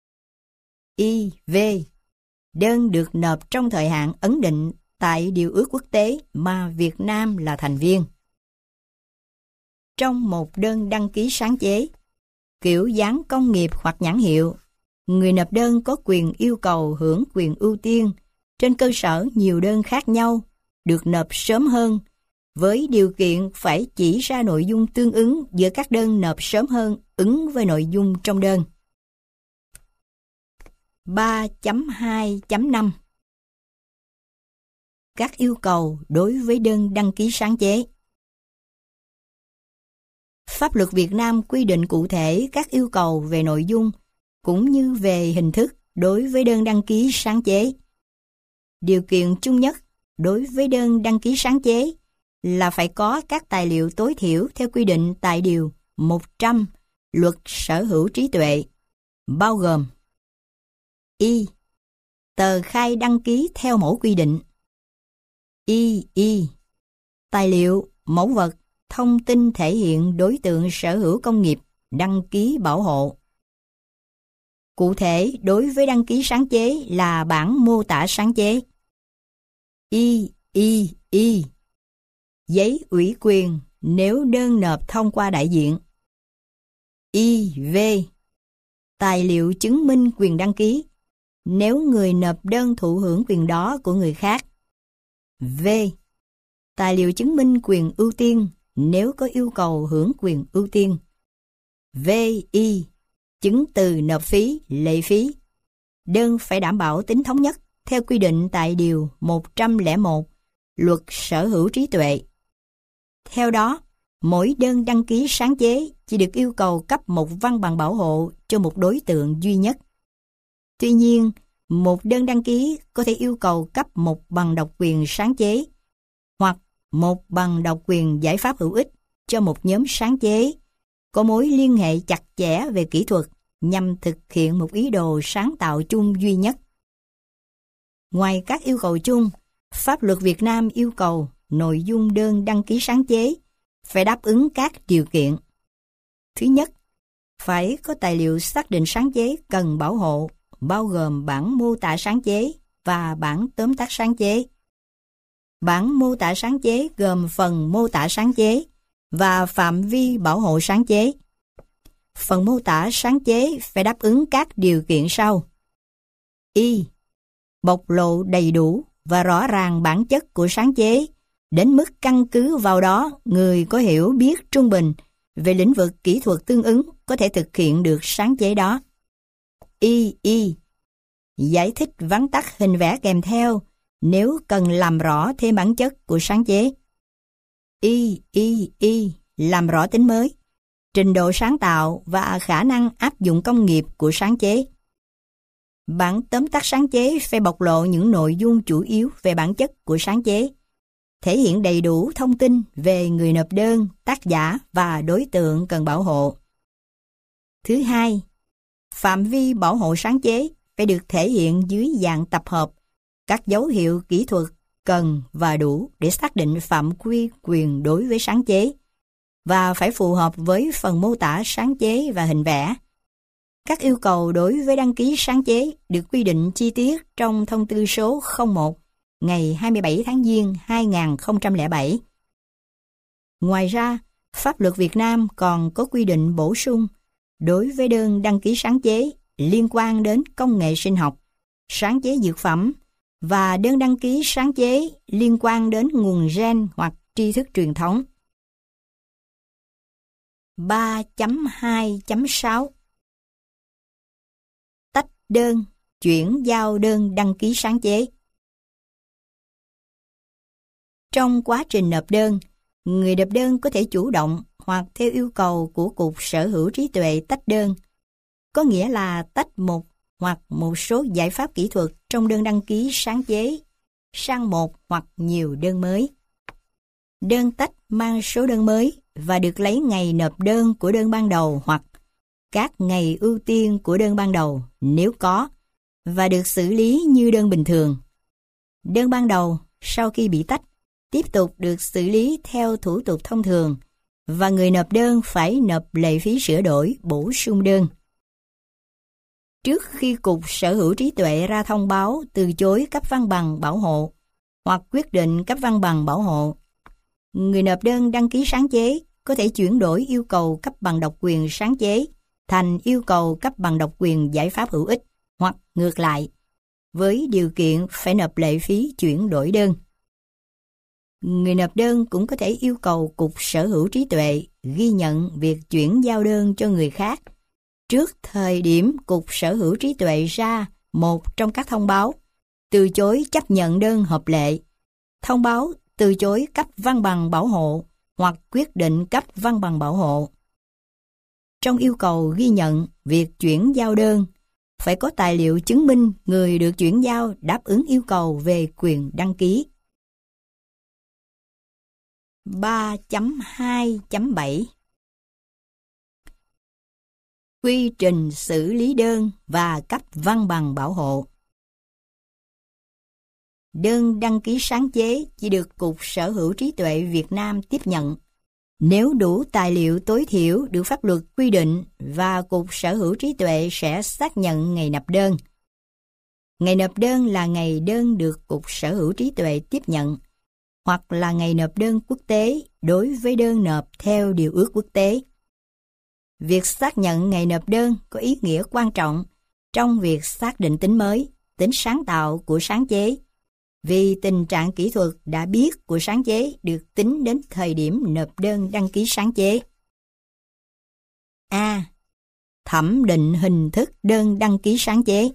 V. Đơn được nộp trong thời hạn ấn định tại điều ước quốc tế mà Việt Nam là thành viên. Trong một đơn đăng ký sáng chế, kiểu dáng công nghiệp hoặc nhãn hiệu, người nộp đơn có quyền yêu cầu hưởng quyền ưu tiên trên cơ sở nhiều đơn khác nhau được nộp sớm hơn, với điều kiện phải chỉ ra nội dung tương ứng giữa các đơn nộp sớm hơn ứng với nội dung trong đơn. 3.2.5 Các yêu cầu đối với đơn đăng ký sáng chế. Pháp luật Việt Nam quy định cụ thể các yêu cầu về nội dung cũng như về hình thức đối với đơn đăng ký sáng chế. Điều kiện chung nhất đối với đơn đăng ký sáng chế là phải có các tài liệu tối thiểu theo quy định tại Điều 100 Luật Sở hữu trí tuệ, bao gồm: Y. Tờ khai đăng ký theo mẫu quy định. Y. Tài liệu, mẫu vật, thông tin thể hiện đối tượng sở hữu công nghiệp đăng ký bảo hộ. Cụ thể, đối với đăng ký sáng chế là bản mô tả sáng chế. Y. Giấy ủy quyền nếu đơn nộp thông qua đại diện. V. Tài liệu chứng minh quyền đăng ký nếu người nộp đơn thụ hưởng quyền đó của người khác. V. Tài liệu chứng minh quyền ưu tiên nếu có yêu cầu hưởng quyền ưu tiên. VI. Chứng từ nộp phí, lệ phí. Đơn phải đảm bảo tính thống nhất theo quy định tại Điều 101 Luật Sở hữu trí tuệ. Theo đó, mỗi đơn đăng ký sáng chế chỉ được yêu cầu cấp một văn bằng bảo hộ cho một đối tượng duy nhất. Tuy nhiên, một đơn đăng ký có thể yêu cầu cấp một bằng độc quyền sáng chế hoặc một bằng độc quyền giải pháp hữu ích cho một nhóm sáng chế có mối liên hệ chặt chẽ về kỹ thuật nhằm thực hiện một ý đồ sáng tạo chung duy nhất. Ngoài các yêu cầu chung, pháp luật Việt Nam yêu cầu nội dung đơn đăng ký sáng chế phải đáp ứng các điều kiện. Thứ nhất, phải có tài liệu xác định sáng chế cần bảo hộ, bao gồm bản mô tả sáng chế và bản tóm tắt sáng chế. Bản mô tả sáng chế gồm phần mô tả sáng chế và phạm vi bảo hộ sáng chế. Phần mô tả sáng chế phải đáp ứng các điều kiện sau. Y. Bộc lộ đầy đủ và rõ ràng bản chất của sáng chế, đến mức căn cứ vào đó người có hiểu biết trung bình về lĩnh vực kỹ thuật tương ứng có thể thực hiện được sáng chế đó. Y. Giải thích vắn tắt hình vẽ kèm theo nếu cần làm rõ thêm bản chất của sáng chế. Y. Làm rõ tính mới, trình độ sáng tạo và khả năng áp dụng công nghiệp của sáng chế. Bản tóm tắt sáng chế phải bộc lộ những nội dung chủ yếu về bản chất của sáng chế, thể hiện đầy đủ thông tin về người nộp đơn, tác giả và đối tượng cần bảo hộ. Thứ hai, phạm vi bảo hộ sáng chế phải được thể hiện dưới dạng tập hợp các dấu hiệu kỹ thuật cần và đủ để xác định phạm quy quyền đối với sáng chế, và phải phù hợp với phần mô tả sáng chế và hình vẽ. Các yêu cầu đối với đăng ký sáng chế được quy định chi tiết trong Thông tư số 01 ngày 27 tháng Giêng 2007. Ngoài ra, pháp luật Việt Nam còn có quy định bổ sung đối với đơn đăng ký sáng chế liên quan đến công nghệ sinh học, sáng chế dược phẩm và đơn đăng ký sáng chế liên quan đến nguồn gen hoặc tri thức truyền thống. 3.2.6 Tách đơn, chuyển giao đơn đăng ký sáng chế. Trong quá trình nộp đơn, người nộp đơn có thể chủ động hoặc theo yêu cầu của Cục Sở hữu trí tuệ tách đơn, có nghĩa là tách một hoặc một số giải pháp kỹ thuật trong đơn đăng ký sáng chế sang một hoặc nhiều đơn mới. Đơn tách mang số đơn mới và được lấy ngày nộp đơn của đơn ban đầu hoặc các ngày ưu tiên của đơn ban đầu nếu có, và được xử lý như đơn bình thường. Đơn ban đầu sau khi bị tách tiếp tục được xử lý theo thủ tục thông thường và người nộp đơn phải nộp lệ phí sửa đổi bổ sung đơn. Trước khi Cục Sở hữu trí tuệ ra thông báo từ chối cấp văn bằng bảo hộ hoặc quyết định cấp văn bằng bảo hộ, người nộp đơn đăng ký sáng chế có thể chuyển đổi yêu cầu cấp bằng độc quyền sáng chế thành yêu cầu cấp bằng độc quyền giải pháp hữu ích hoặc ngược lại, với điều kiện phải nộp lệ phí chuyển đổi đơn. Người nộp đơn cũng có thể yêu cầu Cục Sở hữu trí tuệ ghi nhận việc chuyển giao đơn cho người khác trước thời điểm Cục Sở hữu trí tuệ ra một trong các thông báo từ chối chấp nhận đơn hợp lệ, thông báo từ chối cấp văn bằng bảo hộ hoặc quyết định cấp văn bằng bảo hộ. Trong yêu cầu ghi nhận việc chuyển giao đơn, phải có tài liệu chứng minh người được chuyển giao đáp ứng yêu cầu về quyền đăng ký. 3.2.7 Quy trình xử lý đơn và cấp văn bằng bảo hộ. Đơn đăng ký sáng chế chỉ được Cục Sở hữu trí tuệ Việt Nam tiếp nhận nếu đủ tài liệu tối thiểu được pháp luật quy định, và Cục Sở hữu trí tuệ sẽ xác nhận ngày nộp đơn. Ngày nộp đơn là ngày đơn được Cục Sở hữu trí tuệ tiếp nhận, hoặc là ngày nộp đơn quốc tế đối với đơn nộp theo điều ước quốc tế. Việc xác nhận ngày nộp đơn có ý nghĩa quan trọng trong việc xác định tính mới, tính sáng tạo của sáng chế, vì tình trạng kỹ thuật đã biết của sáng chế được tính đến thời điểm nộp đơn đăng ký sáng chế. A. Thẩm định hình thức đơn đăng ký sáng chế.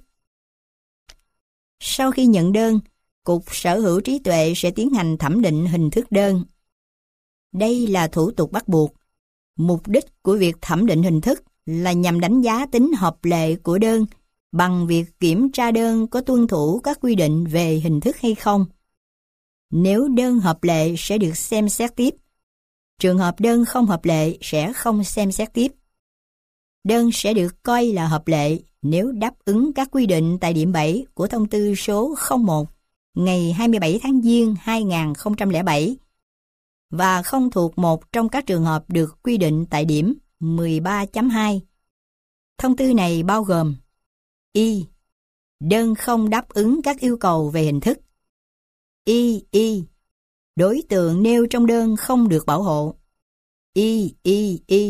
Sau khi nhận đơn, Cục Sở hữu trí tuệ sẽ tiến hành thẩm định hình thức đơn. Đây là thủ tục bắt buộc. Mục đích của việc thẩm định hình thức là nhằm đánh giá tính hợp lệ của đơn bằng việc kiểm tra đơn có tuân thủ các quy định về hình thức hay không. Nếu đơn hợp lệ sẽ được xem xét tiếp. Trường hợp đơn không hợp lệ sẽ không xem xét tiếp. Đơn sẽ được coi là hợp lệ nếu đáp ứng các quy định tại điểm 7 của Thông tư số 01 ngày 27 tháng Giêng 2007 và không thuộc một trong các trường hợp được quy định tại điểm 13.2. Thông tư này bao gồm: Y. Đơn không đáp ứng các yêu cầu về hình thức. Y. Đối tượng nêu trong đơn không được bảo hộ. Y.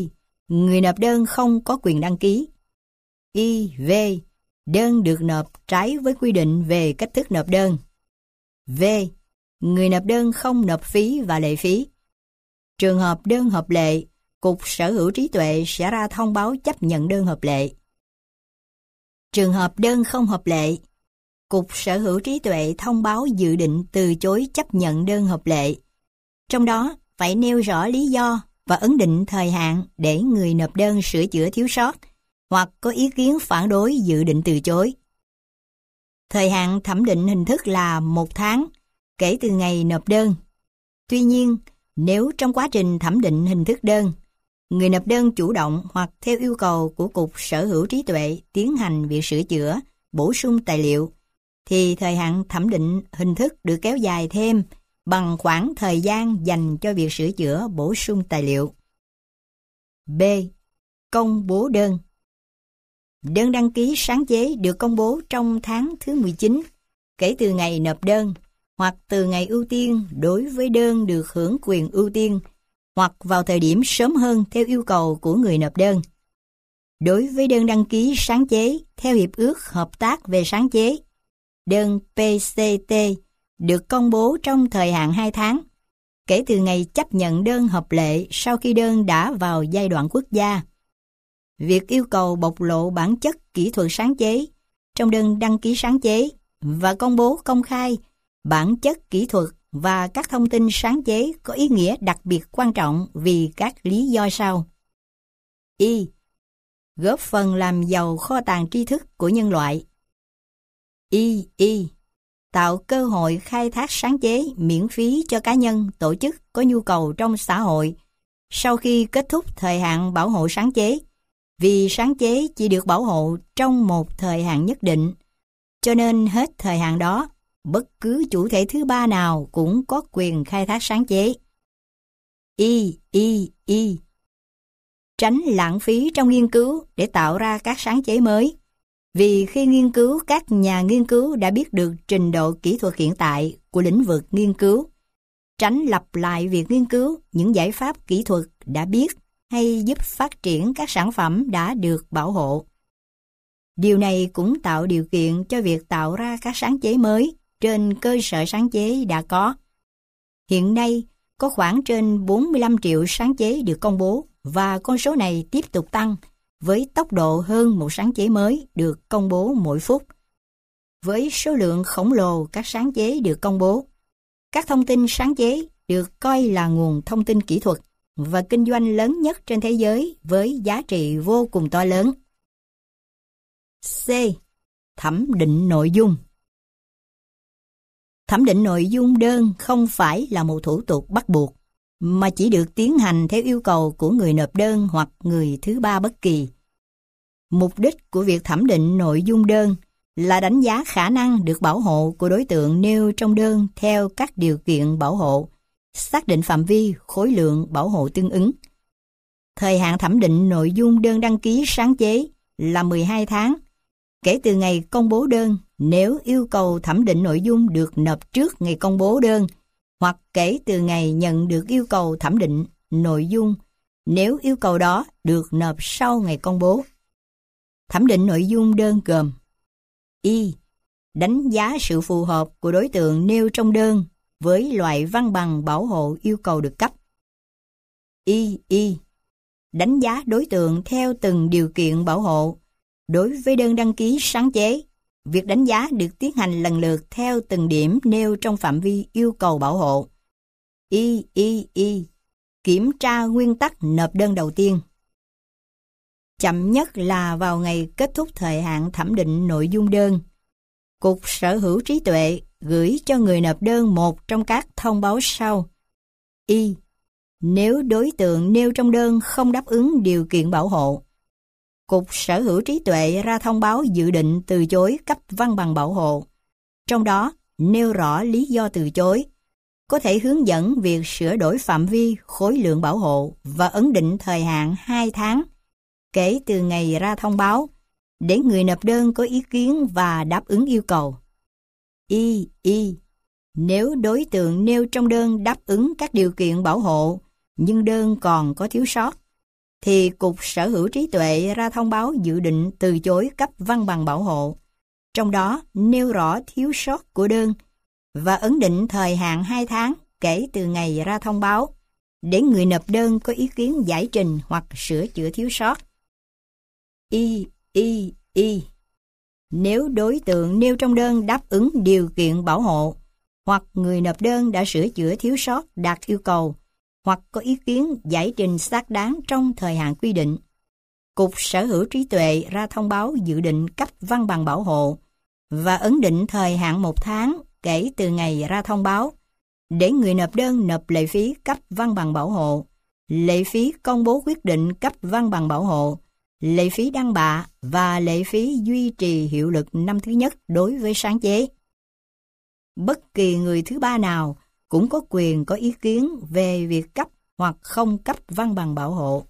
người nộp đơn không có quyền đăng ký. IV. Đơn được nộp trái với quy định về cách thức nộp đơn. V. Người nộp đơn không nộp phí và lệ phí. Trường hợp đơn hợp lệ, Cục Sở hữu trí tuệ sẽ ra thông báo chấp nhận đơn hợp lệ. Trường hợp đơn không hợp lệ, Cục Sở hữu trí tuệ thông báo dự định từ chối chấp nhận đơn hợp lệ. Trong đó phải nêu rõ lý do và ấn định thời hạn để người nộp đơn sửa chữa thiếu sót hoặc có ý kiến phản đối dự định từ chối. Thời hạn thẩm định hình thức là 1 tháng kể từ ngày nộp đơn. Tuy nhiên, nếu trong quá trình thẩm định hình thức đơn, người nộp đơn chủ động hoặc theo yêu cầu của Cục Sở hữu trí tuệ tiến hành việc sửa chữa, bổ sung tài liệu, thì thời hạn thẩm định hình thức được kéo dài thêm bằng khoảng thời gian dành cho việc sửa chữa, bổ sung tài liệu. B. Công bố đơn. Đơn đăng ký sáng chế được công bố trong tháng thứ 19 kể từ ngày nộp đơn, hoặc từ ngày ưu tiên đối với đơn được hưởng quyền ưu tiên, hoặc vào thời điểm sớm hơn theo yêu cầu của người nộp đơn. Đối với đơn đăng ký sáng chế theo Hiệp ước Hợp tác về sáng chế, đơn PCT được công bố trong thời hạn 2 tháng, kể từ ngày chấp nhận đơn hợp lệ sau khi đơn đã vào giai đoạn quốc gia. Việc yêu cầu bộc lộ bản chất kỹ thuật sáng chế trong đơn đăng ký sáng chế và công bố công khai bản chất kỹ thuật và các thông tin sáng chế có ý nghĩa đặc biệt quan trọng vì các lý do sau. Y. Góp phần làm giàu kho tàng tri thức của nhân loại. Y. Tạo cơ hội khai thác sáng chế miễn phí cho cá nhân, tổ chức có nhu cầu trong xã hội sau khi kết thúc thời hạn bảo hộ sáng chế, vì sáng chế chỉ được bảo hộ trong một thời hạn nhất định, cho nên hết thời hạn đó, bất cứ chủ thể thứ ba nào cũng có quyền khai thác sáng chế. Y. Tránh lãng phí trong nghiên cứu để tạo ra các sáng chế mới, vì khi nghiên cứu, các nhà nghiên cứu đã biết được trình độ kỹ thuật hiện tại của lĩnh vực nghiên cứu. Tránh lặp lại việc nghiên cứu những giải pháp kỹ thuật đã biết hay giúp phát triển các sản phẩm đã được bảo hộ. Điều này cũng tạo điều kiện cho việc tạo ra các sáng chế mới trên cơ sở sáng chế đã có. Hiện nay, có khoảng trên 45 triệu sáng chế được công bố và con số này tiếp tục tăng với tốc độ hơn một sáng chế mới được công bố mỗi phút. Với số lượng khổng lồ các sáng chế được công bố, các thông tin sáng chế được coi là nguồn thông tin kỹ thuật và kinh doanh lớn nhất trên thế giới với giá trị vô cùng to lớn. C. Thẩm định nội dung. Thẩm định nội dung đơn không phải là một thủ tục bắt buộc, mà chỉ được tiến hành theo yêu cầu của người nộp đơn hoặc người thứ ba bất kỳ. Mục đích của việc thẩm định nội dung đơn là đánh giá khả năng được bảo hộ của đối tượng nêu trong đơn theo các điều kiện bảo hộ, xác định phạm vi, khối lượng bảo hộ tương ứng. Thời hạn thẩm định nội dung đơn đăng ký sáng chế là 12 tháng, kể từ ngày công bố đơn nếu yêu cầu thẩm định nội dung được nộp trước ngày công bố đơn, hoặc kể từ ngày nhận được yêu cầu thẩm định nội dung nếu yêu cầu đó được nộp sau ngày công bố. Thẩm định nội dung đơn gồm: Y. Đánh giá sự phù hợp của đối tượng nêu trong đơn với loại văn bằng bảo hộ yêu cầu được cấp. Y. Đánh giá đối tượng theo từng điều kiện bảo hộ. Đối với đơn đăng ký sáng chế, việc đánh giá được tiến hành lần lượt theo từng điểm nêu trong phạm vi yêu cầu bảo hộ. Y. Kiểm tra nguyên tắc nộp đơn đầu tiên. Chậm nhất là vào ngày kết thúc thời hạn thẩm định nội dung đơn. Cục Sở hữu trí tuệ gửi cho người nộp đơn một trong các thông báo sau. Y. Nếu đối tượng nêu trong đơn không đáp ứng điều kiện bảo hộ, Cục Sở hữu trí tuệ ra thông báo dự định từ chối cấp văn bằng bảo hộ. Trong đó nêu rõ lý do từ chối, có thể hướng dẫn việc sửa đổi phạm vi, khối lượng bảo hộ và ấn định thời hạn 2 tháng kể từ ngày ra thông báo để người nộp đơn có ý kiến và đáp ứng yêu cầu. Y. Nếu đối tượng nêu trong đơn đáp ứng các điều kiện bảo hộ nhưng đơn còn có thiếu sót, thì Cục Sở hữu trí tuệ ra thông báo dự định từ chối cấp văn bằng bảo hộ, trong đó nêu rõ thiếu sót của đơn và ấn định thời hạn 2 tháng kể từ ngày ra thông báo để người nộp đơn có ý kiến giải trình hoặc sửa chữa thiếu sót. Y. Nếu đối tượng nêu trong đơn đáp ứng điều kiện bảo hộ, hoặc người nộp đơn đã sửa chữa thiếu sót đạt yêu cầu, hoặc có ý kiến giải trình xác đáng trong thời hạn quy định, Cục Sở hữu trí tuệ ra thông báo dự định cấp văn bằng bảo hộ và ấn định thời hạn 1 tháng kể từ ngày ra thông báo để người nộp đơn nộp lệ phí cấp văn bằng bảo hộ, lệ phí công bố quyết định cấp văn bằng bảo hộ, lệ phí đăng bạ và lệ phí duy trì hiệu lực năm thứ nhất đối với sáng chế. Bất kỳ người thứ ba nào cũng có quyền có ý kiến về việc cấp hoặc không cấp văn bằng bảo hộ.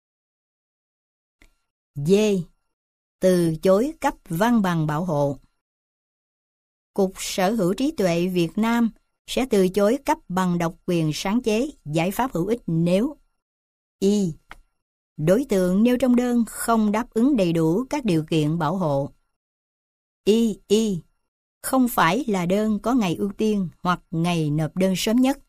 D. Từ chối cấp văn bằng bảo hộ. Cục Sở hữu trí tuệ Việt Nam sẽ từ chối cấp bằng độc quyền sáng chế giải pháp hữu ích nếu Y. Đối tượng nêu trong đơn không đáp ứng đầy đủ các điều kiện bảo hộ. Y. Không phải là đơn có ngày ưu tiên hoặc ngày nộp đơn sớm nhất.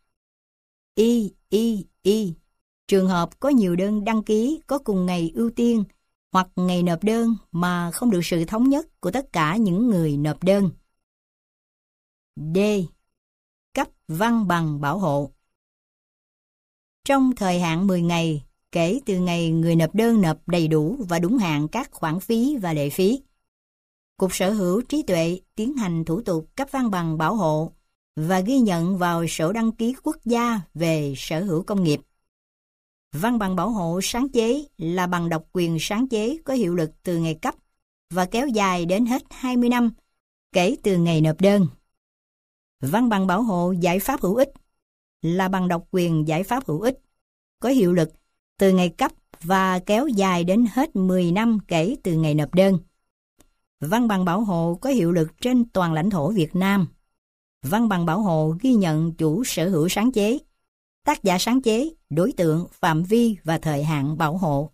Y. Trường hợp có nhiều đơn đăng ký có cùng ngày ưu tiên hoặc ngày nộp đơn mà không được sự thống nhất của tất cả những người nộp đơn. D. Cấp văn bằng bảo hộ. Trong thời hạn 10 ngày kể từ ngày người nộp đơn nộp đầy đủ và đúng hạn các khoản phí và lệ phí, Cục Sở hữu trí tuệ tiến hành thủ tục cấp văn bằng bảo hộ và ghi nhận vào sổ đăng ký quốc gia về sở hữu công nghiệp. Văn bằng bảo hộ sáng chế là bằng độc quyền sáng chế có hiệu lực từ ngày cấp và kéo dài đến hết 20 năm kể từ ngày nộp đơn. Văn bằng bảo hộ giải pháp hữu ích là bằng độc quyền giải pháp hữu ích có hiệu lực từ ngày cấp và kéo dài đến hết 10 năm kể từ ngày nộp đơn. Văn bằng bảo hộ có hiệu lực trên toàn lãnh thổ Việt Nam. Văn bằng bảo hộ ghi nhận chủ sở hữu sáng chế, tác giả sáng chế, đối tượng, phạm vi và thời hạn bảo hộ.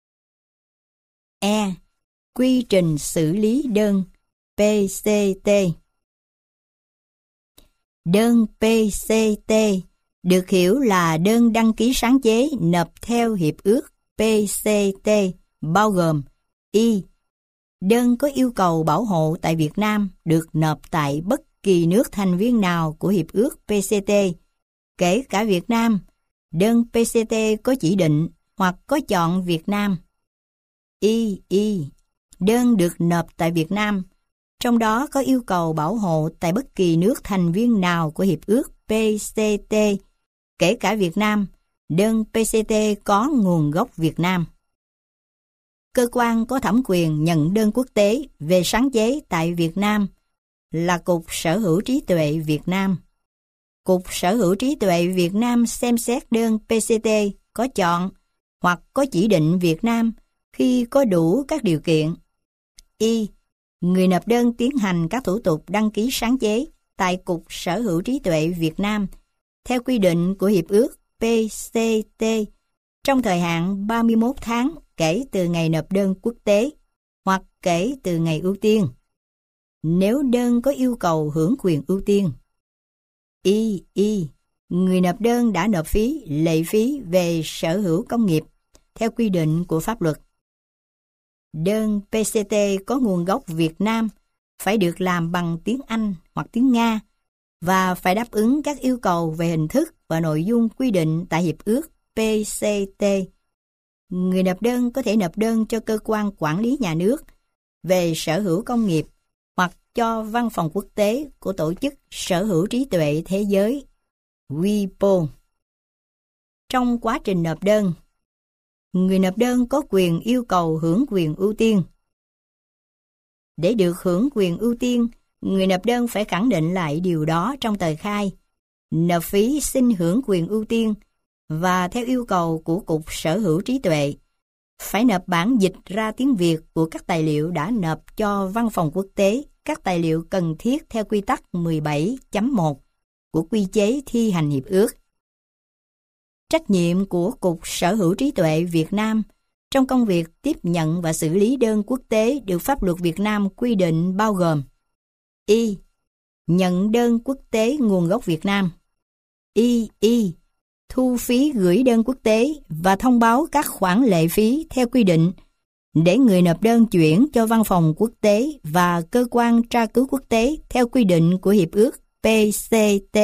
E. Quy trình xử lý đơn PCT. Đơn PCT được hiểu là đơn đăng ký sáng chế nộp theo Hiệp ước PCT bao gồm Y. Đơn có yêu cầu bảo hộ tại Việt Nam được nộp tại bất kỳ nước thành viên nào của Hiệp ước PCT, kể cả Việt Nam. Đơn PCT có chỉ định hoặc có chọn Việt Nam. Y. Đơn được nộp tại Việt Nam, trong đó có yêu cầu bảo hộ tại bất kỳ nước thành viên nào của Hiệp ước PCT, kể cả Việt Nam. Đơn PCT có nguồn gốc Việt Nam. Cơ quan có thẩm quyền nhận đơn quốc tế về sáng chế tại Việt Nam là Cục Sở hữu trí tuệ Việt Nam. Cục Sở hữu trí tuệ Việt Nam xem xét đơn PCT có chọn hoặc có chỉ định Việt Nam khi có đủ các điều kiện. Y. Người nộp đơn tiến hành các thủ tục đăng ký sáng chế tại Cục Sở hữu trí tuệ Việt Nam theo quy định của Hiệp ước PCT trong thời hạn 31 tháng kể từ ngày nộp đơn quốc tế hoặc kể từ ngày ưu tiên, nếu đơn có yêu cầu hưởng quyền ưu tiên. Y. Người nộp đơn đã nộp phí, lệ phí về sở hữu công nghiệp theo quy định của pháp luật. Đơn PCT có nguồn gốc Việt Nam phải được làm bằng tiếng Anh hoặc tiếng Nga và phải đáp ứng các yêu cầu về hình thức và nội dung quy định tại Hiệp ước PCT. Người nộp đơn có thể nộp đơn cho cơ quan quản lý nhà nước về sở hữu công nghiệp hoặc cho văn phòng quốc tế của Tổ chức Sở hữu trí tuệ thế giới WIPO. Trong quá trình nộp đơn, người nộp đơn có quyền yêu cầu hưởng quyền ưu tiên. Để được hưởng quyền ưu tiên, người nộp đơn phải khẳng định lại điều đó trong tờ khai, nộp phí xin hưởng quyền ưu tiên và theo yêu cầu của Cục Sở hữu trí tuệ, phải nộp bản dịch ra tiếng Việt của các tài liệu đã nộp cho văn phòng quốc tế, các tài liệu cần thiết theo quy tắc 17.1 của quy chế thi hành hiệp ước. Trách nhiệm của Cục Sở hữu trí tuệ Việt Nam trong công việc tiếp nhận và xử lý đơn quốc tế được pháp luật Việt Nam quy định bao gồm: Y. Nhận đơn quốc tế nguồn gốc Việt Nam. Y. Thu phí gửi đơn quốc tế và thông báo các khoản lệ phí theo quy định để người nộp đơn chuyển cho văn phòng quốc tế và cơ quan tra cứu quốc tế theo quy định của Hiệp ước PCT.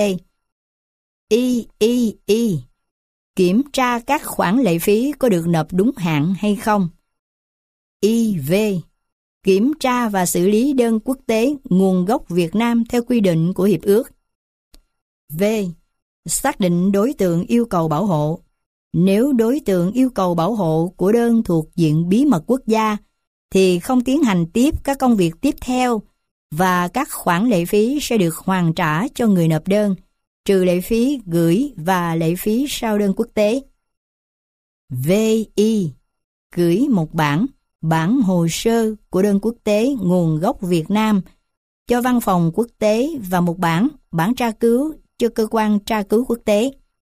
Y. Kiểm tra các khoản lệ phí có được nộp đúng hạn hay không. IV. Kiểm tra và xử lý đơn quốc tế nguồn gốc Việt Nam theo quy định của Hiệp ước. V. Xác định đối tượng yêu cầu bảo hộ. Nếu đối tượng yêu cầu bảo hộ của đơn thuộc diện bí mật quốc gia, thì không tiến hành tiếp các công việc tiếp theo và các khoản lệ phí sẽ được hoàn trả cho người nộp đơn, trừ lệ phí gửi và lệ phí sau đơn quốc tế. VI. Gửi một bản hồ sơ của đơn quốc tế nguồn gốc Việt Nam cho văn phòng quốc tế và một bản tra cứu cho cơ quan tra cứu quốc tế.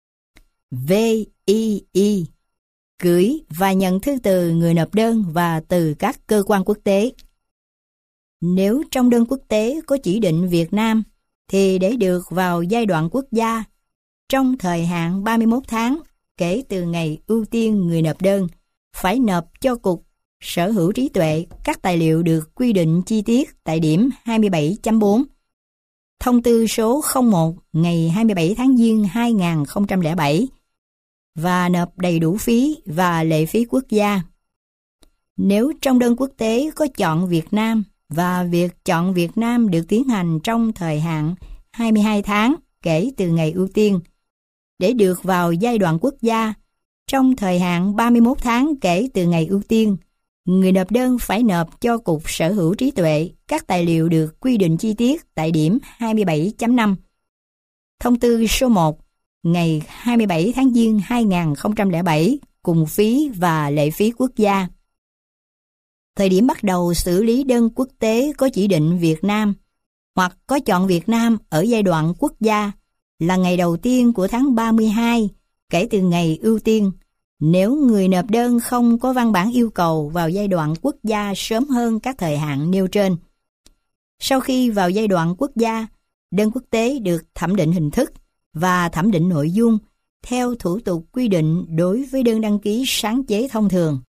VII. Gửi và nhận thư từ người nộp đơn và từ các cơ quan quốc tế. Nếu trong đơn quốc tế có chỉ định Việt Nam, thì để được vào giai đoạn quốc gia, trong thời hạn 31 tháng kể từ ngày ưu tiên người nộp đơn, phải nộp cho Cục Sở hữu trí tuệ các tài liệu được quy định chi tiết tại điểm 27.4. Thông tư số 01 ngày 27 tháng Giêng 2007 và nộp đầy đủ phí và lệ phí quốc gia. Nếu trong đơn quốc tế có chọn Việt Nam và việc chọn Việt Nam được tiến hành trong thời hạn 22 tháng kể từ ngày ưu tiên, để được vào giai đoạn quốc gia, trong thời hạn 31 tháng kể từ ngày ưu tiên, người nộp đơn phải nộp cho Cục Sở hữu trí tuệ các tài liệu được quy định chi tiết tại điểm 27.5. Thông tư số 1 ngày 27 tháng Giêng 2007 cùng phí và lệ phí quốc gia. Thời điểm bắt đầu xử lý đơn quốc tế có chỉ định Việt Nam hoặc có chọn Việt Nam ở giai đoạn quốc gia là ngày đầu tiên của tháng 32 kể từ ngày ưu tiên, nếu người nộp đơn không có văn bản yêu cầu vào giai đoạn quốc gia sớm hơn các thời hạn nêu trên. Sau khi vào giai đoạn quốc gia, đơn quốc tế được thẩm định hình thức và thẩm định nội dung theo thủ tục quy định đối với đơn đăng ký sáng chế thông thường.